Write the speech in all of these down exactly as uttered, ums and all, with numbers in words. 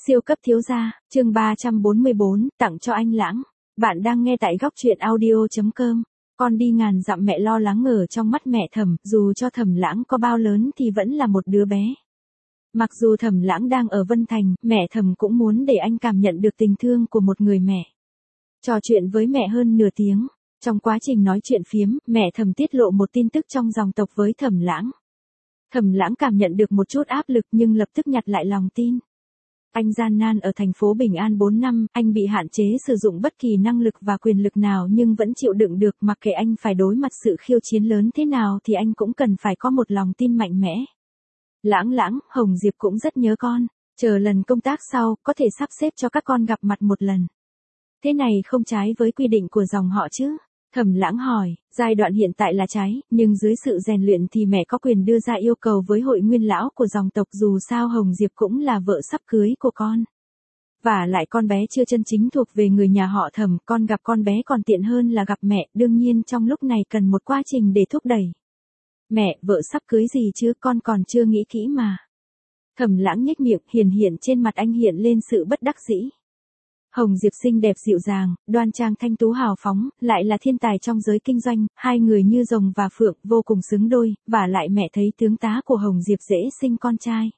Siêu cấp thiếu gia, chương ba trăm bốn mươi bốn, tặng cho anh Lãng. Bạn đang nghe tại góc truyện audio chấm com. Con đi ngàn dặm mẹ lo lắng ở trong mắt mẹ Thẩm, dù cho Thẩm Lãng có bao lớn thì vẫn là một đứa bé. Mặc dù Thẩm Lãng đang ở Vân Thành, mẹ Thẩm cũng muốn để anh cảm nhận được tình thương của một người mẹ. Trò chuyện với mẹ hơn nửa tiếng. Trong quá trình nói chuyện phiếm, mẹ Thẩm tiết lộ một tin tức trong dòng tộc với Thẩm Lãng. Thẩm Lãng cảm nhận được một chút áp lực nhưng lập tức nhặt lại lòng tin. Anh gian nan ở thành phố Bình An bốn năm, anh bị hạn chế sử dụng bất kỳ năng lực và quyền lực nào nhưng vẫn chịu đựng được, mặc kệ anh phải đối mặt sự khiêu chiến lớn thế nào thì anh cũng cần phải có một lòng tin mạnh mẽ. Lãng Lãng, Hồng Diệp cũng rất nhớ con, chờ lần công tác sau, có thể sắp xếp cho các con gặp mặt một lần. Thế này không trái với quy định của dòng họ chứ? Thẩm Lãng hỏi, giai đoạn hiện tại là trái, nhưng dưới sự rèn luyện thì mẹ có quyền đưa ra yêu cầu với hội nguyên lão của dòng tộc, dù sao Hồng Diệp cũng là vợ sắp cưới của con. Và lại con bé chưa chân chính thuộc về người nhà họ Thẩm, con gặp con bé còn tiện hơn là gặp mẹ, đương nhiên trong lúc này cần một quá trình để thúc đẩy. Mẹ, vợ sắp cưới gì chứ, con còn chưa nghĩ kỹ mà. Thẩm Lãng nhếch miệng, hiển hiện trên mặt anh hiện lên sự bất đắc dĩ. Hồng Diệp xinh đẹp dịu dàng, đoan trang thanh tú hào phóng, lại là thiên tài trong giới kinh doanh, hai người như rồng và phượng, vô cùng xứng đôi, và lại mẹ thấy tướng tá của Hồng Diệp dễ sinh con trai.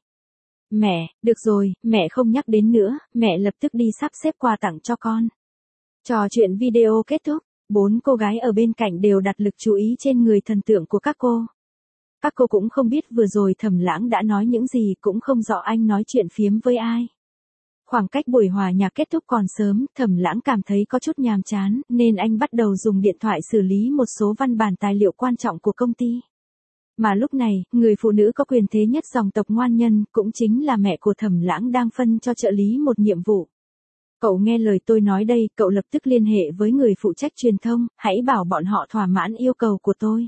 Mẹ, được rồi, mẹ không nhắc đến nữa, mẹ lập tức đi sắp xếp quà tặng cho con. Trò chuyện video kết thúc, bốn cô gái ở bên cạnh đều đặt lực chú ý trên người thần tượng của các cô. Các cô cũng không biết vừa rồi Thẩm Lãng đã nói những gì, cũng không rõ anh nói chuyện phiếm với ai. Khoảng cách buổi hòa nhạc kết thúc còn sớm, Thẩm Lãng cảm thấy có chút nhàm chán, nên anh bắt đầu dùng điện thoại xử lý một số văn bản tài liệu quan trọng của công ty. Mà lúc này, người phụ nữ có quyền thế nhất dòng tộc Ngoan Nhân, cũng chính là mẹ của Thẩm Lãng đang phân cho trợ lý một nhiệm vụ. Cậu nghe lời tôi nói đây, cậu lập tức liên hệ với người phụ trách truyền thông, hãy bảo bọn họ thỏa mãn yêu cầu của tôi.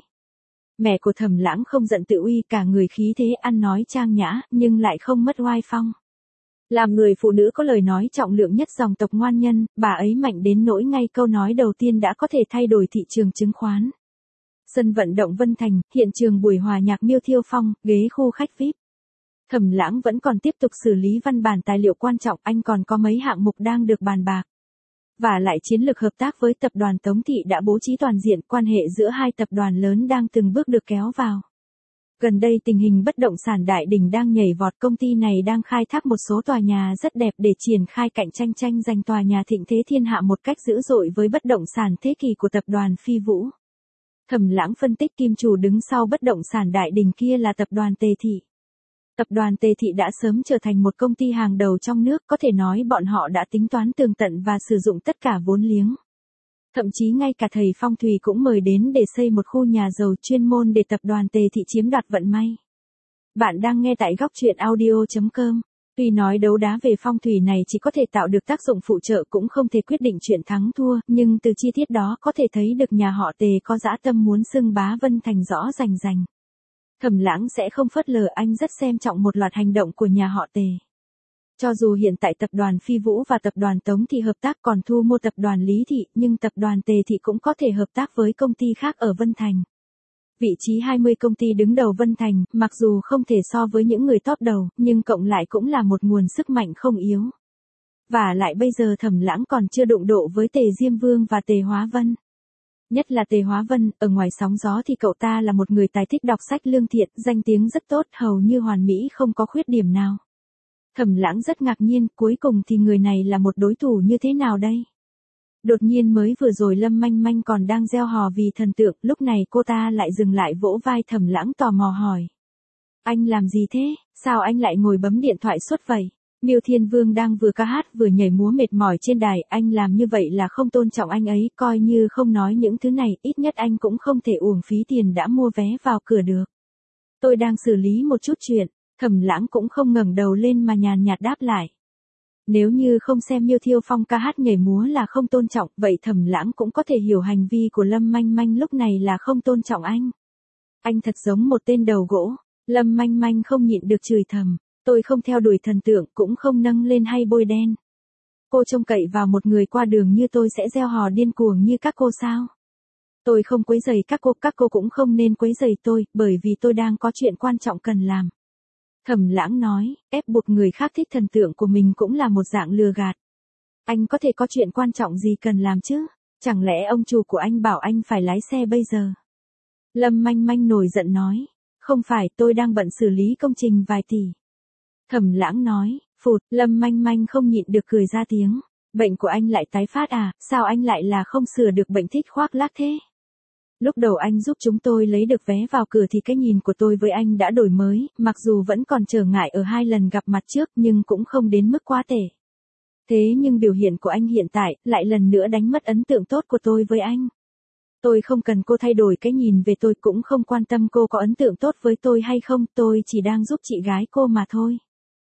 Mẹ của Thẩm Lãng không giận tự uy, cả người khí thế ăn nói trang nhã, nhưng lại không mất oai phong. Làm người phụ nữ có lời nói trọng lượng nhất dòng tộc Ngoan Nhân, bà ấy mạnh đến nỗi ngay câu nói đầu tiên đã có thể thay đổi thị trường chứng khoán. Sân vận động Vân Thành, hiện trường buổi hòa nhạc Miêu Thiêu Phong, ghế khu khách vi ai pi. Thẩm Lãng vẫn còn tiếp tục xử lý văn bản tài liệu quan trọng, anh còn có mấy hạng mục đang được bàn bạc. Và lại chiến lược hợp tác với tập đoàn Tống Thị đã bố trí toàn diện, quan hệ giữa hai tập đoàn lớn đang từng bước được kéo vào. Gần đây tình hình bất động sản Đại Đình đang nhảy vọt, công ty này đang khai thác một số tòa nhà rất đẹp để triển khai cạnh tranh tranh giành tòa nhà thịnh thế thiên hạ một cách dữ dội với bất động sản thế kỷ của tập đoàn Phi Vũ. Thẩm Lãng phân tích kim chủ đứng sau bất động sản Đại Đình kia là tập đoàn Tề Thị. Tập đoàn Tề Thị đã sớm trở thành một công ty hàng đầu trong nước, có thể nói bọn họ đã tính toán tường tận và sử dụng tất cả vốn liếng. Thậm chí ngay cả thầy phong thủy cũng mời đến để xây một khu nhà giàu chuyên môn để tập đoàn Tề Thị chiếm đoạt vận may. Bạn đang nghe tại góc truyện audio chấm com. Tuy nói đấu đá về phong thủy này chỉ có thể tạo được tác dụng phụ trợ cũng không thể quyết định chuyện thắng thua, nhưng từ chi tiết đó có thể thấy được nhà họ Tề có dã tâm muốn xưng bá Vân Thành rõ rành rành. Thẩm Lãng sẽ không phớt lờ, anh rất xem trọng một loạt hành động của nhà họ Tề. Cho dù hiện tại tập đoàn Phi Vũ và tập đoàn Tống Thị hợp tác còn thu mua tập đoàn Lý Thị, nhưng tập đoàn Tề Thị cũng có thể hợp tác với công ty khác ở Vân Thành. Vị trí hai mươi công ty đứng đầu Vân Thành, mặc dù không thể so với những người top đầu, nhưng cộng lại cũng là một nguồn sức mạnh không yếu. Và lại bây giờ Thẩm Lãng còn chưa đụng độ với Tề Diêm Vương và Tề Hóa Vân. Nhất là Tề Hóa Vân, ở ngoài sóng gió thì cậu ta là một người tài thích đọc sách lương thiện, danh tiếng rất tốt, hầu như hoàn mỹ không có khuyết điểm nào. Thẩm Lãng rất ngạc nhiên, cuối cùng thì người này là một đối thủ như thế nào đây? Đột nhiên mới vừa rồi Lâm Manh Manh còn đang reo hò vì thần tượng, lúc này cô ta lại dừng lại vỗ vai Thẩm Lãng tò mò hỏi. Anh làm gì thế, sao anh lại ngồi bấm điện thoại suốt vậy? Miêu Thiên Vương đang vừa ca hát vừa nhảy múa mệt mỏi trên đài, anh làm như vậy là không tôn trọng anh ấy, coi như không nói những thứ này, ít nhất anh cũng không thể uổng phí tiền đã mua vé vào cửa được. Tôi đang xử lý một chút chuyện. Thẩm Lãng cũng không ngẩng đầu lên mà nhàn nhạt đáp lại. Nếu như không xem Miêu Thiêu Phong ca hát nhảy múa là không tôn trọng, vậy Thẩm Lãng cũng có thể hiểu hành vi của Lâm Manh Manh lúc này là không tôn trọng anh. Anh thật giống một tên đầu gỗ. Lâm Manh Manh không nhịn được chửi thầm. Tôi không theo đuổi thần tượng, cũng không nâng lên hay bôi đen. Cô trông cậy vào một người qua đường như tôi sẽ reo hò điên cuồng như các cô sao? Tôi không quấy rầy các cô, các cô cũng không nên quấy rầy tôi, bởi vì tôi đang có chuyện quan trọng cần làm. Thẩm Lãng nói, ép buộc người khác thích thần tượng của mình cũng là một dạng lừa gạt. Anh có thể có chuyện quan trọng gì cần làm chứ? Chẳng lẽ ông chủ của anh bảo anh phải lái xe bây giờ? Lâm Manh Manh nổi giận nói, không phải, tôi đang bận xử lý công trình vài tỷ. Thẩm Lãng nói, phụt, Lâm Manh Manh không nhịn được cười ra tiếng. Bệnh của anh lại tái phát à, sao anh lại là không sửa được bệnh thích khoác lác thế? Lúc đầu anh giúp chúng tôi lấy được vé vào cửa thì cái nhìn của tôi với anh đã đổi mới, mặc dù vẫn còn trở ngại ở hai lần gặp mặt trước nhưng cũng không đến mức quá tệ. Thế nhưng biểu hiện của anh hiện tại lại lần nữa đánh mất ấn tượng tốt của tôi với anh. Tôi không cần cô thay đổi cái nhìn về tôi, cũng không quan tâm cô có ấn tượng tốt với tôi hay không, tôi chỉ đang giúp chị gái cô mà thôi.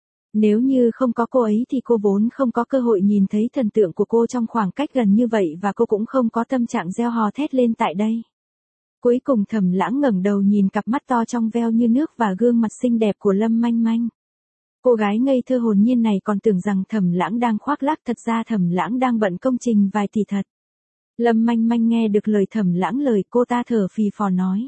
Nếu như không có cô ấy thì cô vốn không có cơ hội nhìn thấy thần tượng của cô trong khoảng cách gần như vậy, và cô cũng không có tâm trạng reo hò thét lên tại đây. Cuối cùng Thẩm Lãng ngẩng đầu nhìn cặp mắt to trong veo như nước và gương mặt xinh đẹp của Lâm Manh Manh. Cô gái ngây thơ hồn nhiên này còn tưởng rằng Thẩm Lãng đang khoác lác, thật ra Thẩm Lãng đang bận công trình vài tỷ thật. Lâm Manh Manh nghe được lời Thẩm Lãng, lời cô ta thở phì phò nói.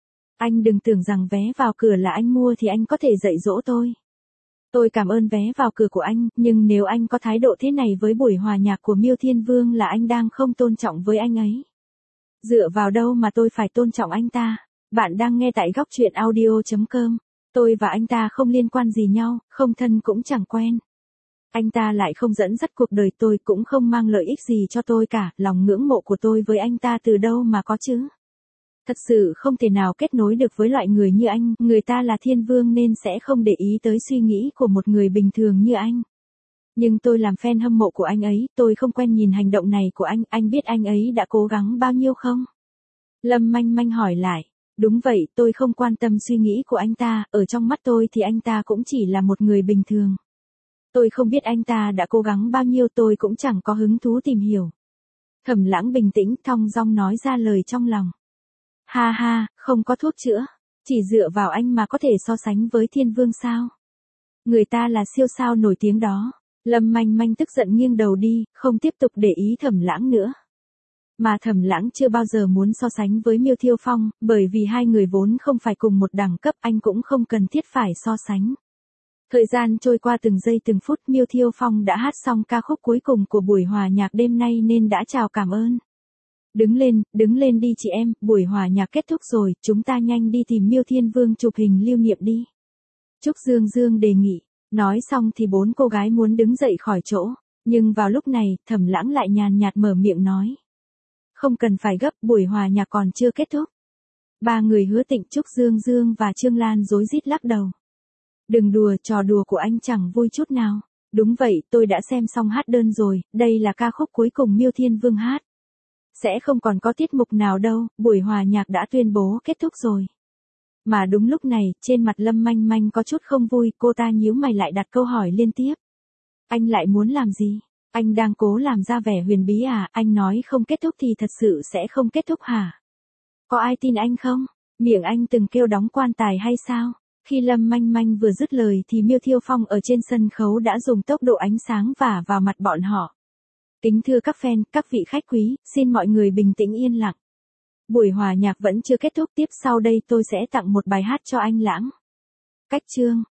Anh đừng tưởng rằng vé vào cửa là anh mua thì anh có thể dạy dỗ tôi. Tôi cảm ơn vé vào cửa của anh, nhưng nếu anh có thái độ thế này với buổi hòa nhạc của Miêu Thiên Vương là anh đang không tôn trọng với anh ấy. Dựa vào đâu mà tôi phải tôn trọng anh ta? Bạn đang nghe tại góc truyện audio chấm com. Tôi và anh ta không liên quan gì nhau, không thân cũng chẳng quen. Anh ta lại không dẫn dắt cuộc đời tôi, cũng không mang lợi ích gì cho tôi cả, lòng ngưỡng mộ của tôi với anh ta từ đâu mà có chứ? Thật sự không thể nào kết nối được với loại người như anh, người ta là thiên vương nên sẽ không để ý tới suy nghĩ của một người bình thường như anh. Nhưng tôi làm fan hâm mộ của anh ấy, tôi không quen nhìn hành động này của anh, anh biết anh ấy đã cố gắng bao nhiêu không? Lâm Manh Manh hỏi lại. Đúng vậy, tôi không quan tâm suy nghĩ của anh ta, ở trong mắt tôi thì anh ta cũng chỉ là một người bình thường. Tôi không biết anh ta đã cố gắng bao nhiêu, tôi cũng chẳng có hứng thú tìm hiểu. Thẩm Lãng bình tĩnh thong dong nói ra lời trong lòng. Ha ha, không có thuốc chữa, chỉ dựa vào anh mà có thể so sánh với thiên vương sao? Người ta là siêu sao nổi tiếng đó. Lâm Manh Manh tức giận nghiêng đầu đi, không tiếp tục để ý Thẩm Lãng nữa. Mà Thẩm Lãng chưa bao giờ muốn so sánh với Miêu Thiêu Phong, bởi vì hai người vốn không phải cùng một đẳng cấp, anh cũng không cần thiết phải so sánh. Thời gian trôi qua từng giây từng phút, Miêu Thiêu Phong đã hát xong ca khúc cuối cùng của buổi hòa nhạc đêm nay nên đã chào cảm ơn. Đứng lên, đứng lên đi chị em, buổi hòa nhạc kết thúc rồi, chúng ta nhanh đi tìm Miêu Thiên Vương chụp hình lưu niệm đi. Trúc Dương Dương đề nghị. Nói xong thì bốn cô gái muốn đứng dậy khỏi chỗ, nhưng vào lúc này, Thẩm Lãng lại nhàn nhạt mở miệng nói. Không cần phải gấp, buổi hòa nhạc còn chưa kết thúc. Ba người Hứa Tịnh, Trúc Dương Dương và Trương Lan rối rít lắc đầu. Đừng đùa, trò đùa của anh chẳng vui chút nào. Đúng vậy, tôi đã xem xong hát đơn rồi, đây là ca khúc cuối cùng Miêu Thiên Vương hát. Sẽ không còn có tiết mục nào đâu, buổi hòa nhạc đã tuyên bố kết thúc rồi. Mà đúng lúc này, trên mặt Lâm Manh Manh có chút không vui, cô ta nhíu mày lại đặt câu hỏi liên tiếp. Anh lại muốn làm gì? Anh đang cố làm ra vẻ huyền bí à? Anh nói không kết thúc thì thật sự sẽ không kết thúc hả? Có ai tin anh không? Miệng anh từng kêu đóng quan tài hay sao? Khi Lâm Manh Manh vừa dứt lời thì Miêu Thiêu Phong ở trên sân khấu đã dùng tốc độ ánh sáng vả vào mặt bọn họ. Kính thưa các fan, các vị khách quý, xin mọi người bình tĩnh yên lặng. Buổi hòa nhạc vẫn chưa kết thúc, tiếp sau đây tôi sẽ tặng một bài hát cho anh Lãng. Cách chương